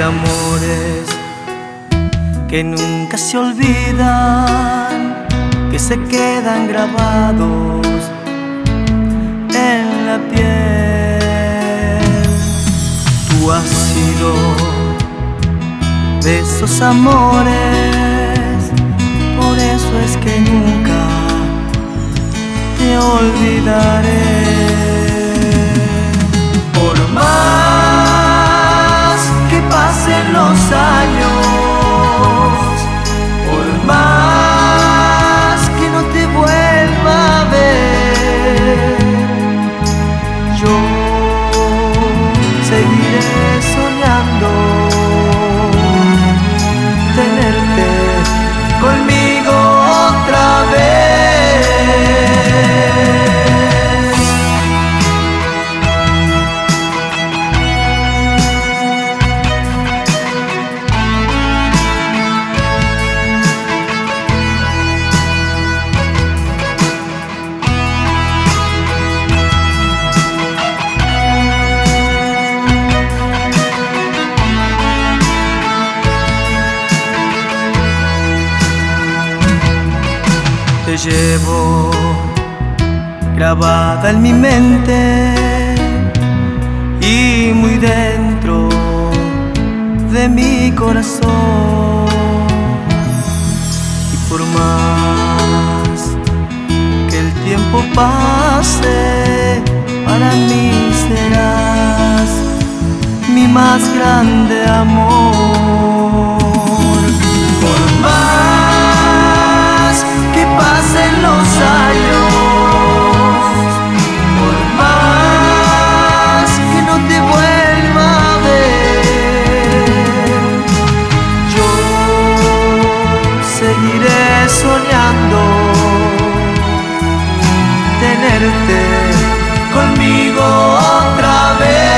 amores que nunca se olvidan, que se quedan grabados en la piel. Tú has sido de esos amores, por eso es que nunca te olvidaré. Por más que pasen los años, por más que no te vuelva a ver, yo seguiré soñando tenerte conmigo otra vez. Te llevo grabada en mi mente y muy dentro de mi corazón. Y por más que el tiempo pase, para mí serás mi más grande amor. Por más que pasen los años, por más que no te vuelva a ver, yo seguiré soñando tenerte conmigo otra vez.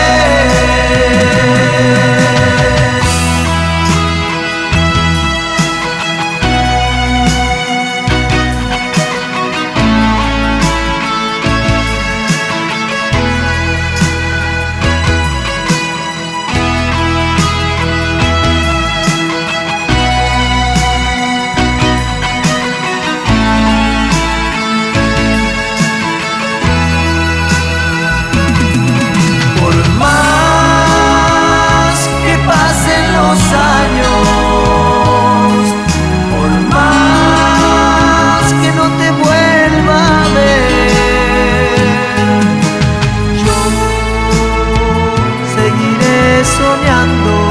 Soñando